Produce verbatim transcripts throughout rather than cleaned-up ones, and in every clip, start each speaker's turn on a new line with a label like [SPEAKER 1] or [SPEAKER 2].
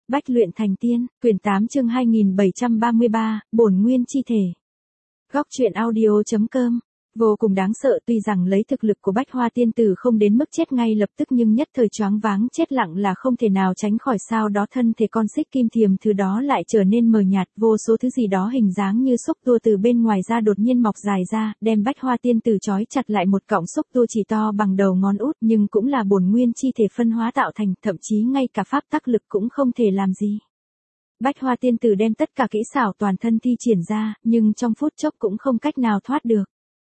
[SPEAKER 1] Bách luyện thành tiên, quyển tám chương hai nghìn bảy trăm ba mươi ba, bổn nguyên chi thể. Góc truyện audio chấm com. Vô cùng đáng sợ, tuy rằng lấy thực lực của Bách Hoa tiên tử không đến mức chết ngay lập tức nhưng nhất thời choáng váng chết lặng là không thể nào tránh khỏi, sau đó thân thể con xích kim thiềm thứ đó lại trở nên mờ nhạt, vô số thứ gì đó hình dáng như xúc tua từ bên ngoài ra đột nhiên mọc dài ra, đem Bách Hoa tiên tử trói chặt lại, một cọng xúc tua chỉ to bằng đầu ngón út nhưng cũng là bổn nguyên chi thể phân hóa tạo thành, thậm chí ngay cả pháp tắc lực cũng không thể làm gì. Bách Hoa tiên tử đem tất cả kỹ xảo toàn thân thi triển ra, nhưng trong phút chốc cũng không cách nào thoát được.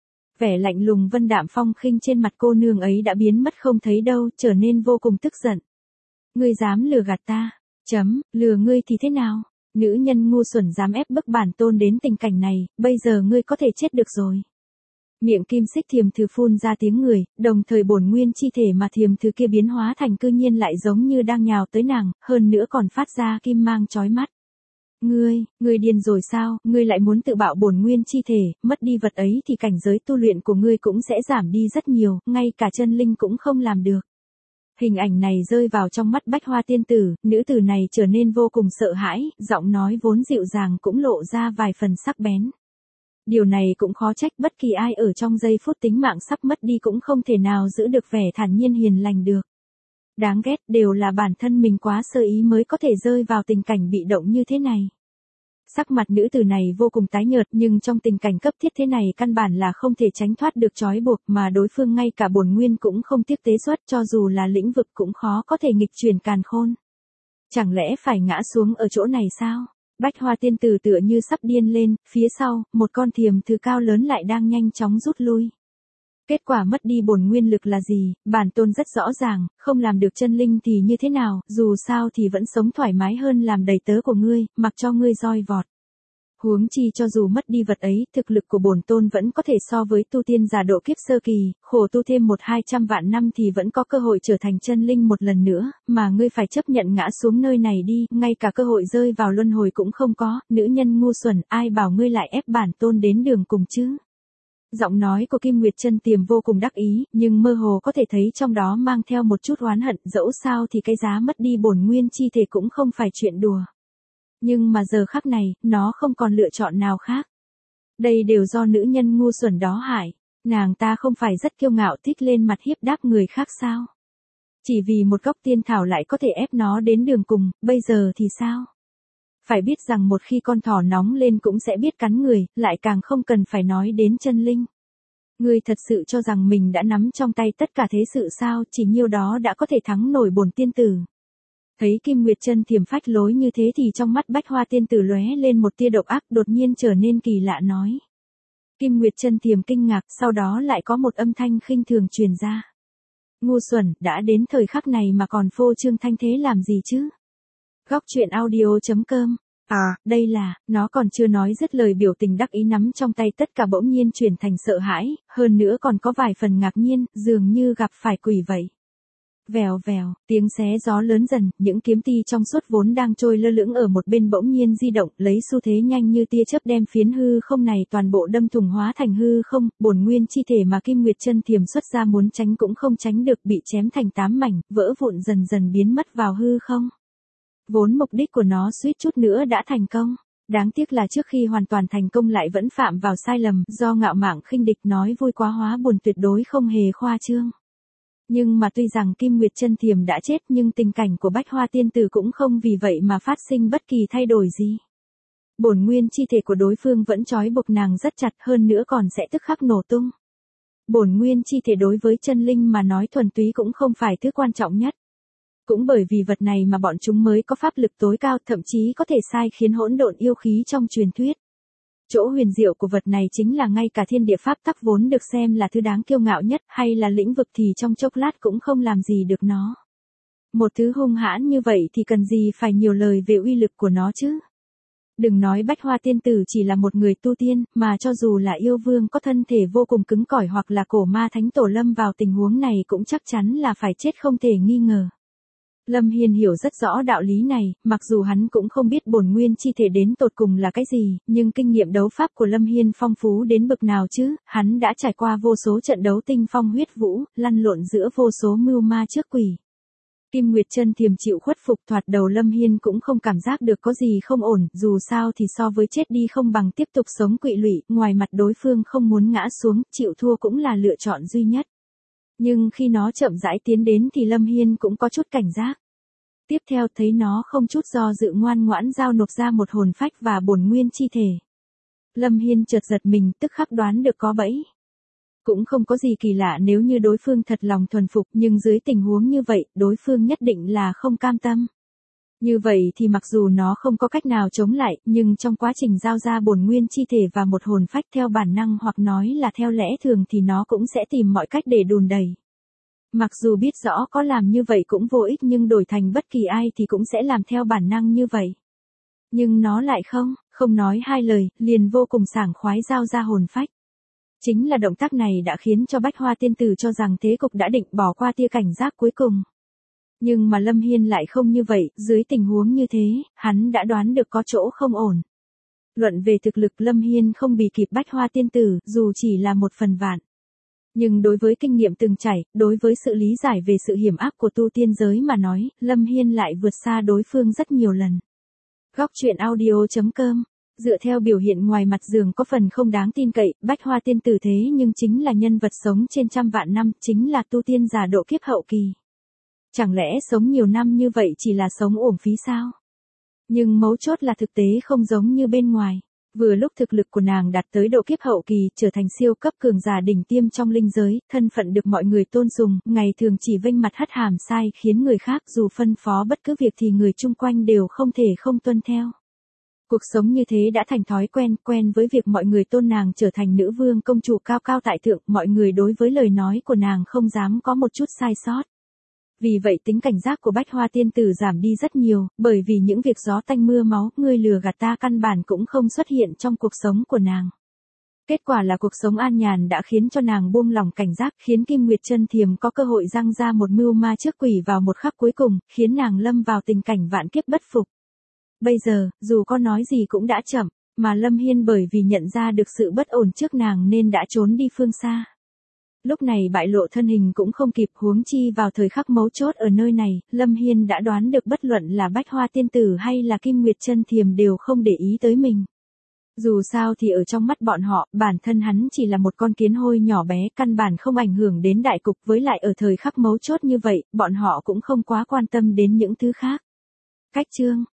[SPEAKER 1] Vẻ lạnh lùng vân đạm phong khinh trên mặt cô nương ấy đã biến mất không thấy đâu, trở nên vô cùng tức giận. Ngươi dám lừa gạt ta? Chấm, lừa ngươi thì thế nào? Nữ nhân ngu xuẩn dám ép bức bản tôn đến tình cảnh này, bây giờ ngươi có thể chết được rồi. Miệng kim xích thiềm thử phun ra tiếng người, đồng thời bổn nguyên chi thể mà thiềm thử kia biến hóa thành cư nhiên lại giống như đang nhào tới nàng, hơn nữa còn phát ra kim mang chói mắt. Ngươi, ngươi điên rồi sao, ngươi lại muốn tự bạo bổn nguyên chi thể, mất đi vật ấy thì cảnh giới tu luyện của ngươi cũng sẽ giảm đi rất nhiều, ngay cả chân linh cũng không làm được. Hình ảnh này rơi vào trong mắt Bách Hoa tiên tử, nữ tử này trở nên vô cùng sợ hãi, giọng nói vốn dịu dàng cũng lộ ra vài phần sắc bén. Điều này cũng khó trách, bất kỳ ai ở trong giây phút tính mạng sắp mất đi cũng không thể nào giữ được vẻ thản nhiên hiền lành được. Đáng ghét, đều là bản thân mình quá sơ ý mới có thể rơi vào tình cảnh bị động như thế này. Sắc mặt nữ tử này vô cùng tái nhợt, nhưng trong tình cảnh cấp thiết thế này căn bản là không thể tránh thoát được trói buộc, mà đối phương ngay cả bổn nguyên cũng không tiếc tế xuất, cho dù là lĩnh vực cũng khó có thể nghịch chuyển càn khôn. Chẳng lẽ phải ngã xuống ở chỗ này sao? Bách Hoa tiên tử tựa như sắp điên lên, phía sau, một con thiềm thử cao lớn lại đang nhanh chóng rút lui. Kết quả mất đi bổn nguyên lực là gì, bản tôn rất rõ ràng, không làm được chân linh thì như thế nào, dù sao thì vẫn sống thoải mái hơn làm đầy tớ của ngươi, mặc cho ngươi roi vọt. Huống chi cho dù mất đi vật ấy, thực lực của bổn tôn vẫn có thể so với tu tiên giả độ kiếp sơ kỳ, khổ tu thêm một hai trăm vạn năm thì vẫn có cơ hội trở thành chân linh một lần nữa, mà ngươi phải chấp nhận ngã xuống nơi này đi, ngay cả cơ hội rơi vào luân hồi cũng không có, nữ nhân ngu xuẩn, ai bảo ngươi lại ép bản tôn đến đường cùng chứ? Giọng nói của Kim Nguyệt Chân Tiềm vô cùng đắc ý, nhưng mơ hồ có thể thấy trong đó mang theo một chút oán hận, dẫu sao thì cái giá mất đi bổn nguyên chi thể cũng không phải chuyện đùa. Nhưng mà giờ khắc này, nó không còn lựa chọn nào khác. Đây đều do nữ nhân ngu xuẩn đó hại. Nàng ta không phải rất kiêu ngạo thích lên mặt hiếp đáp người khác sao? Chỉ vì một gốc tiên thảo lại có thể ép nó đến đường cùng, bây giờ thì sao? Phải biết rằng một khi con thỏ nóng lên cũng sẽ biết cắn người, lại càng không cần phải nói đến chân linh. Ngươi thật sự cho rằng mình đã nắm trong tay tất cả thế sự sao, chỉ nhiêu đó đã có thể thắng nổi bổn tiên tử. Thấy Kim Nguyệt Chân Thiềm phách lối như thế thì trong mắt Bách Hoa tiên tử lóe lên một tia độc ác, đột nhiên trở nên kỳ lạ nói. Kim Nguyệt Chân Thiềm kinh ngạc, sau đó lại có một âm thanh khinh thường truyền ra. Ngu xuẩn, đã đến thời khắc này mà còn phô trương thanh thế làm gì chứ? Góc truyện audio chấm com. À, đây là, nó còn chưa nói dứt lời, biểu tình đắc ý nắm trong tay tất cả bỗng nhiên chuyển thành sợ hãi, hơn nữa còn có vài phần ngạc nhiên, dường như gặp phải quỷ vậy. Vèo vèo, tiếng xé gió lớn dần, những kiếm ti trong suốt vốn đang trôi lơ lửng ở một bên bỗng nhiên di động, lấy xu thế nhanh như tia chớp đem phiến hư không này toàn bộ đâm thủng hóa thành hư không, bổn nguyên chi thể mà Kim Nguyệt Chân Thiềm xuất ra muốn tránh cũng không tránh được, bị chém thành tám mảnh, vỡ vụn dần dần biến mất vào hư không. Vốn mục đích của nó suýt chút nữa đã thành công. Đáng tiếc là trước khi hoàn toàn thành công lại vẫn phạm vào sai lầm, do ngạo mạn khinh địch, nói vui quá hóa buồn, tuyệt đối không hề khoa trương. Nhưng mà tuy rằng Kim Nguyệt Chân Thiềm đã chết nhưng tình cảnh của Bách Hoa tiên tử cũng không vì vậy mà phát sinh bất kỳ thay đổi gì. Bổn nguyên chi thể của đối phương vẫn trói buộc nàng rất chặt, hơn nữa còn sẽ tức khắc nổ tung. Bổn nguyên chi thể đối với chân linh mà nói thuần túy cũng không phải thứ quan trọng nhất. Cũng bởi vì vật này mà bọn chúng mới có pháp lực tối cao, thậm chí có thể sai khiến hỗn độn yêu khí trong truyền thuyết. Chỗ huyền diệu của vật này chính là ngay cả thiên địa pháp tắc vốn được xem là thứ đáng kiêu ngạo nhất, hay là lĩnh vực thì trong chốc lát cũng không làm gì được nó. Một thứ hung hãn như vậy thì cần gì phải nhiều lời về uy lực của nó chứ? Đừng nói Bách Hoa tiên tử chỉ là một người tu tiên, mà cho dù là yêu vương có thân thể vô cùng cứng cỏi hoặc là cổ ma thánh tổ lâm vào tình huống này cũng chắc chắn là phải chết không thể nghi ngờ. Lâm Hiên hiểu rất rõ đạo lý này, mặc dù hắn cũng không biết bổn nguyên chi thể đến tột cùng là cái gì, nhưng kinh nghiệm đấu pháp của Lâm Hiên phong phú đến bậc nào chứ, hắn đã trải qua vô số trận đấu tinh phong huyết vũ, lăn lộn giữa vô số mưu ma trước quỷ. Kim Nguyệt Chân Thiềm chịu khuất phục, thoạt đầu Lâm Hiên cũng không cảm giác được có gì không ổn, dù sao thì so với chết đi không bằng tiếp tục sống quỵ lụy, ngoài mặt đối phương không muốn ngã xuống, chịu thua cũng là lựa chọn duy nhất. Nhưng khi nó chậm rãi tiến đến thì Lâm Hiên cũng có chút cảnh giác. Tiếp theo thấy nó không chút do dự ngoan ngoãn giao nộp ra một hồn phách và bổn nguyên chi thể. Lâm Hiên chợt giật mình, tức khắc đoán được có bẫy. Cũng không có gì kỳ lạ nếu như đối phương thật lòng thuần phục, nhưng dưới tình huống như vậy, đối phương nhất định là không cam tâm. Như vậy thì mặc dù nó không có cách nào chống lại, nhưng trong quá trình giao ra bổn nguyên chi thể và một hồn phách theo bản năng hoặc nói là theo lẽ thường thì nó cũng sẽ tìm mọi cách để đùn đẩy. Mặc dù biết rõ có làm như vậy cũng vô ích nhưng đổi thành bất kỳ ai thì cũng sẽ làm theo bản năng như vậy. Nhưng nó lại không, không nói hai lời, liền vô cùng sảng khoái giao ra hồn phách. Chính là động tác này đã khiến cho Bách Hoa Tiên Tử cho rằng thế cục đã định, bỏ qua tia cảnh giác cuối cùng. Nhưng mà Lâm Hiên lại không như vậy, dưới tình huống như thế, hắn đã đoán được có chỗ không ổn. Luận về thực lực Lâm Hiên không bì kịp Bách Hoa Tiên Tử, dù chỉ là một phần vạn. Nhưng đối với kinh nghiệm từng trải, đối với sự lý giải về sự hiểm ác của tu tiên giới mà nói, Lâm Hiên lại vượt xa đối phương rất nhiều lần. Góc truyện audio chấm com. Dựa theo biểu hiện ngoài mặt dường có phần không đáng tin cậy, Bách Hoa Tiên Tử thế nhưng chính là nhân vật sống trên trăm vạn năm, chính là tu tiên giả độ kiếp hậu kỳ. Chẳng lẽ sống nhiều năm như vậy chỉ là sống uổng phí sao? Nhưng mấu chốt là thực tế không giống như bên ngoài. Vừa lúc thực lực của nàng đạt tới độ kiếp hậu kỳ, trở thành siêu cấp cường giả đỉnh tiêm trong linh giới, thân phận được mọi người tôn sùng, ngày thường chỉ vênh mặt hất hàm sai khiến người khác dù phân phó bất cứ việc thì người chung quanh đều không thể không tuân theo. Cuộc sống như thế đã thành thói quen, quen với việc mọi người tôn nàng trở thành nữ vương công chủ cao cao tại thượng, mọi người đối với lời nói của nàng không dám có một chút sai sót. Vì vậy tính cảnh giác của Bách Hoa Tiên Tử giảm đi rất nhiều, bởi vì những việc gió tanh mưa máu, ngươi lừa gạt ta căn bản cũng không xuất hiện trong cuộc sống của nàng. Kết quả là cuộc sống an nhàn đã khiến cho nàng buông lòng cảnh giác, khiến Kim Nguyệt Chân Thiềm có cơ hội răng ra một mưu ma trước quỷ vào một khắc cuối cùng, khiến nàng lâm vào tình cảnh vạn kiếp bất phục. Bây giờ, dù có nói gì cũng đã chậm, mà Lâm Hiên bởi vì nhận ra được sự bất ổn trước nàng nên đã trốn đi phương xa. Lúc này bại lộ thân hình cũng không kịp, huống chi vào thời khắc mấu chốt ở nơi này, Lâm Hiên đã đoán được bất luận là Bách Hoa Tiên Tử hay là Kim Nguyệt Chân Thiềm đều không để ý tới mình. Dù sao thì ở trong mắt bọn họ, bản thân hắn chỉ là một con kiến hôi nhỏ bé, căn bản không ảnh hưởng đến đại cục, với lại ở thời khắc mấu chốt như vậy, bọn họ cũng không quá quan tâm đến những thứ khác. Cách chương